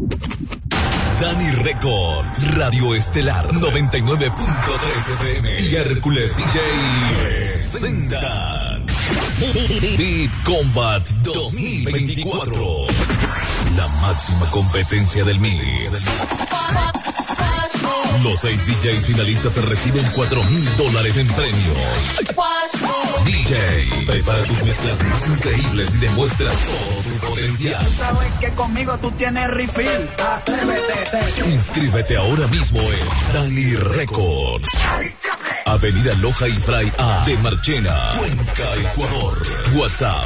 Dani Records, Radio Estelar 99.3 FM y Hércules DJ presentan Beat Combat 2024, la máxima competencia del mix. Los 6 DJs finalistas reciben $4,000 en premios. DJ, prepara tus mezclas más increíbles y demuestra todo tu potencial. Sabes que conmigo tú tienes refill. Atrévete. Inscríbete ahora mismo en Dani Records. Avenida Loja y Fray A de Marchena, Cuenca, Ecuador. WhatsApp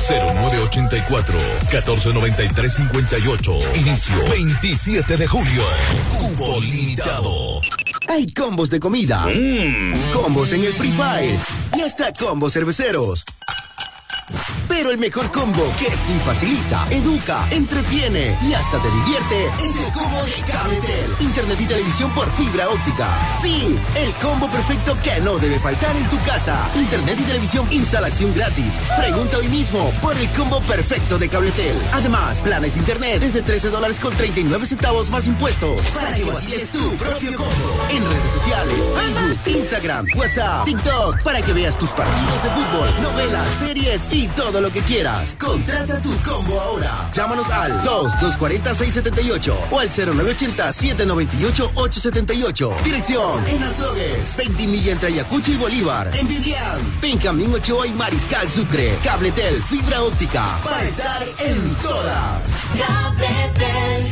0984-1493-58. Inicio 27 de julio. Cupo limitado. Hay combos de comida, combos en el Free Fire y hasta combos cerveceros. Pero el mejor combo que sí facilita, educa, entretiene y hasta te divierte es el combo de Cabletel. Internet y televisión por fibra óptica. Sí, el combo perfecto que no debe faltar en tu casa. Internet y televisión, instalación gratis. Pregunta hoy mismo por el combo perfecto de Cabletel. Además, planes de internet desde $13.39 más impuestos. Para que vaciles tu propio combo. En redes sociales, Facebook, Instagram, WhatsApp, TikTok. Para que veas tus partidos de fútbol, novelas, series y todo lo que quieras. Contrata tu combo ahora. Llámanos al 2-240-678 o al 0980-798-878. Dirección en Azogues, 20 millas entre Ayacucho y Bolívar. En Vivian, Benjamín Ochoa y Mariscal Sucre. Cabletel, fibra óptica, para estar en todas. Cabletel.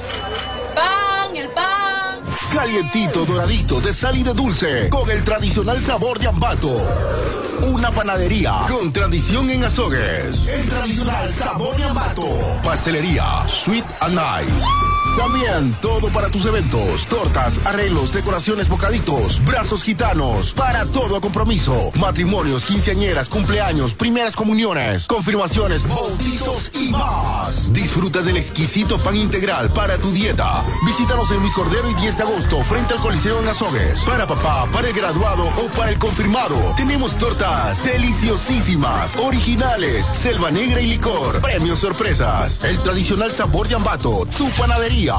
¡Pan, el pan! Calientito, doradito, de sal y de dulce, con el tradicional sabor de Ambato. Una panadería con tradición en Azogues. El tradicional sabor de Ambato. Pastelería Sweet and Nice. También todo para tus eventos, tortas, arreglos, decoraciones, bocaditos, brazos gitanos, para todo compromiso, matrimonios, quinceañeras, cumpleaños, primeras comuniones, confirmaciones, bautizos y más. Disfruta del exquisito pan integral para tu dieta. Visítanos en Luis Cordero y 10 de agosto frente al Coliseo en Azogues. Para papá, para el graduado o para el confirmado, tenemos tortas deliciosísimas, originales, selva negra y licor, premios sorpresas. El tradicional sabor de Ambato, tu panadería.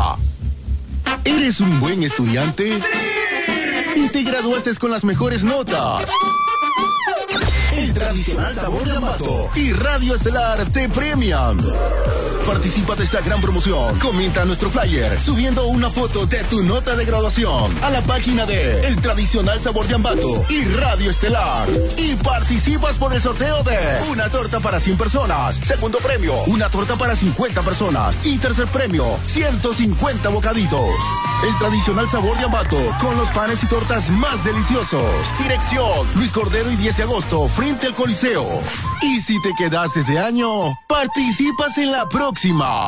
¿Eres un buen estudiante? ¡Sí! Y te graduaste con las mejores notas. El tradicional sabor de Ambato y Radio Estelar te premian. Participa de esta gran promoción. Comenta nuestro flyer subiendo una foto de tu nota de graduación a la página de El Tradicional Sabor de Ambato y Radio Estelar. Y participas por el sorteo de una torta para 100 personas. Segundo premio, una torta para 50 personas. Y tercer premio, 150 bocaditos. El Tradicional Sabor de Ambato con los panes y tortas más deliciosos. Dirección Luis Cordero y 10 de agosto frente al Coliseo. Y si te quedas este año, participas en la próxima.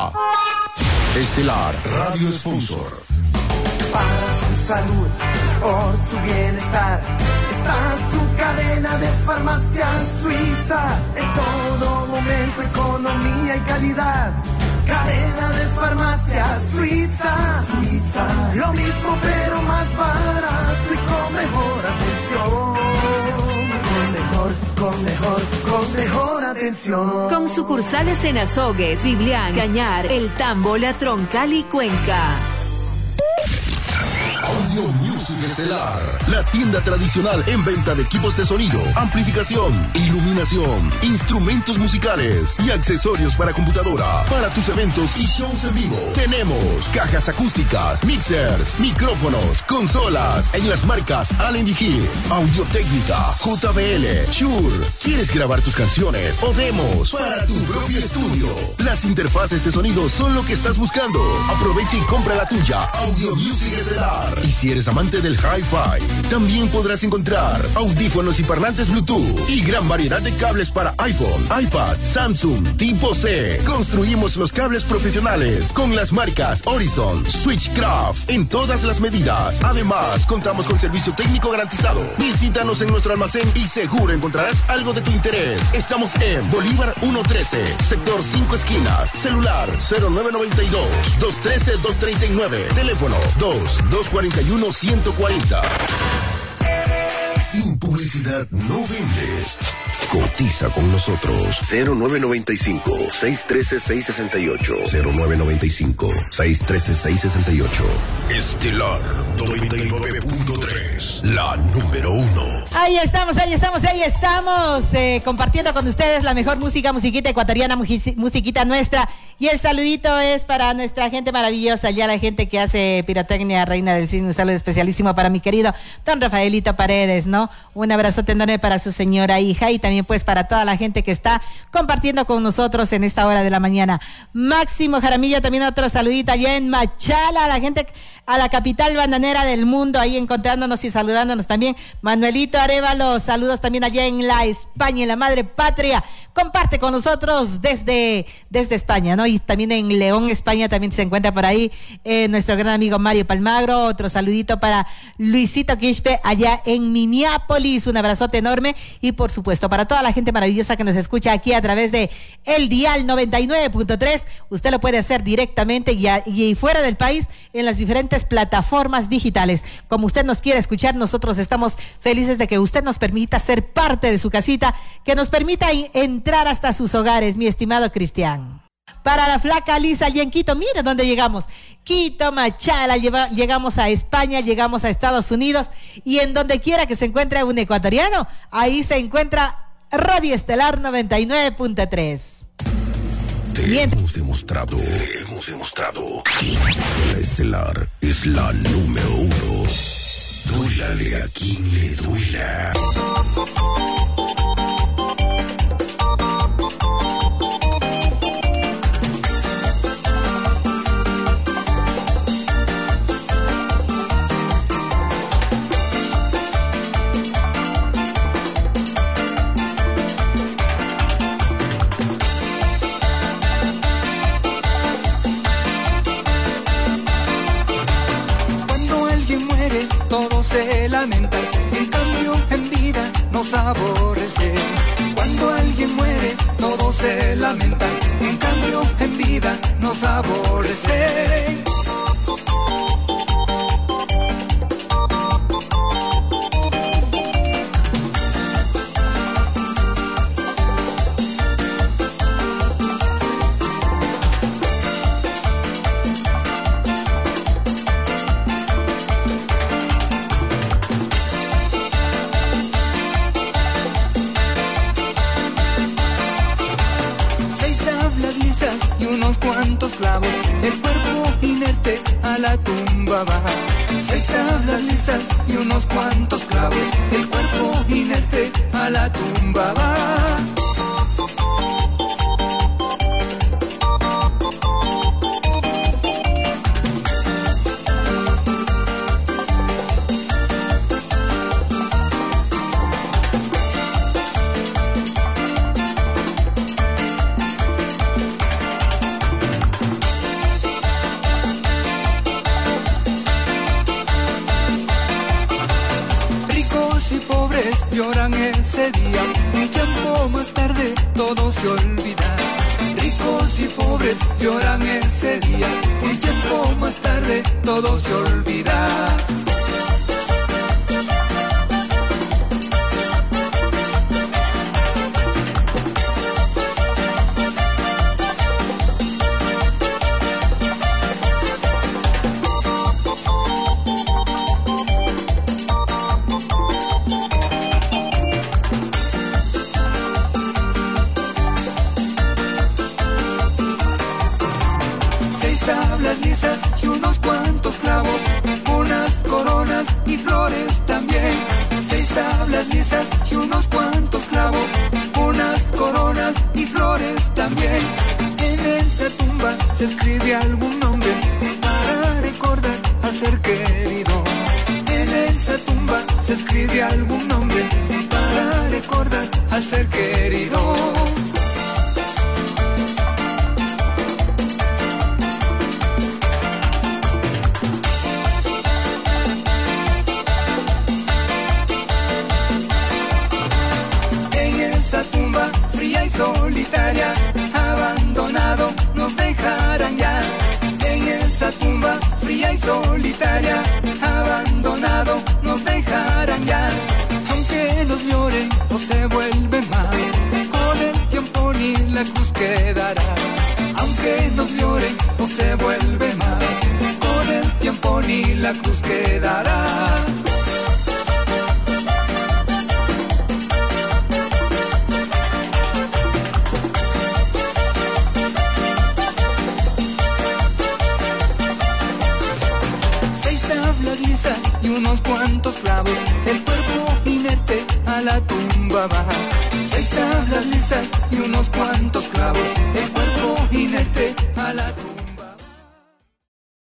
Estelar Radio Sponsor. Para su salud, por su bienestar, está su cadena de farmacia suiza. En todo momento, economía y calidad. Cadena de farmacia suiza. Lo mismo pero más barato y con mejor atención. Con mejor atención. Con sucursales en Azogues, Ciblián, Cañar, El Tambo, La Troncal y Cuenca. Audio Music Estelar, la tienda tradicional en venta de equipos de sonido, amplificación, iluminación, instrumentos musicales y accesorios para computadora. Para tus eventos y shows en vivo, tenemos cajas acústicas, mixers, micrófonos, consolas en las marcas Allen & Heath, Audio Técnica, JBL, Shure. ¿Quieres grabar tus canciones o demos para tu propio estudio? Las interfaces de sonido son lo que estás buscando. Aprovecha y compra la tuya. Audio Music Estelar. Y si eres amante del hi-fi, también podrás encontrar audífonos y parlantes Bluetooth y gran variedad de cables para iPhone, iPad, Samsung, tipo C. Construimos los cables profesionales con las marcas Horizon, Switchcraft en todas las medidas. Además, contamos con servicio técnico garantizado. Visítanos en nuestro almacén y seguro encontrarás algo de tu interés. Estamos en Bolívar 113, sector 5 esquinas. Celular 0992-213-239. Teléfono 2-241-140. Sin publicidad no vendes. Cotiza con nosotros. 0995-613-668. 0995-613-668. Estelar 99.3. La número 1. Ahí estamos. Compartiendo con ustedes la mejor musiquita ecuatoriana, musiquita nuestra. Y el saludito es para nuestra gente maravillosa, ya la gente que hace pirotecnia, Reina del Cisne. Un saludo especialísimo para mi querido don Rafaelito Paredes, ¿no? Un abrazote enorme para su señora hija y también pues para toda la gente que está compartiendo con nosotros en esta hora de la mañana. Máximo Jaramillo, también otro saludito allá en Machala, a la gente, a la capital bananera del mundo, ahí encontrándonos y saludándonos también. Manuelito Arevalo, saludos también allá en la España, en la madre patria. Comparte con nosotros desde España, ¿no? Y también en León, España, también se encuentra por ahí nuestro gran amigo Mario Palmagro. Otro saludito para Luisito Quispe allá en Minneapolis. Un abrazote enorme. Y por supuesto, para toda la gente maravillosa que nos escucha aquí a través de el dial 99.3, usted lo puede hacer directamente y fuera del país en las diferentes plataformas digitales. Como usted nos quiera escuchar, nosotros estamos felices de que usted nos permita ser parte de su casita, que nos permita entrar hasta sus hogares, mi estimado Cristian. Para la flaca Lisa allí en Quito, mire dónde llegamos. Quito, Machala, llegamos a España, llegamos a Estados Unidos y en donde quiera que se encuentre un ecuatoriano, ahí se encuentra Radio Estelar 99.3. Hemos demostrado que la Estelar es la número 1. Duélale a quien le duela. Todos se lamentan, en cambio en vida nos aborrecen. Cuando alguien muere, todos se lamentan, en cambio en vida nos aborrecen. Cuantos clavos, el cuerpo inerte a la tumba va. 6 tablas lisas y unos cuantos clavos, el cuerpo inerte a la tumba va. Lloran ese día, un tiempo más tarde todo se olvida. Ricos y pobres lloran ese día, un tiempo más tarde todo se olvida. Y unos cuantos clavos, unas coronas y flores también. 6 tablas lisas y unos cuantos clavos, unas coronas y flores también. En esa tumba se escribe algún nombre para recordar al ser querido. En esa tumba se escribe algún nombre para recordar al ser querido. Solitaria, abandonado, nos dejarán ya. En esa tumba fría y solitaria, abandonado, nos dejarán ya. Aunque nos lloren, no se vuelve más. quedará. Aunque nos lloren, no se vuelve más. Con el tiempo ni la cruz quedará. Y unos cuantos clavos, el cuerpo inerte a la tumba va. 6 tablas lisas y unos cuantos clavos, el cuerpo inerte a la tumba.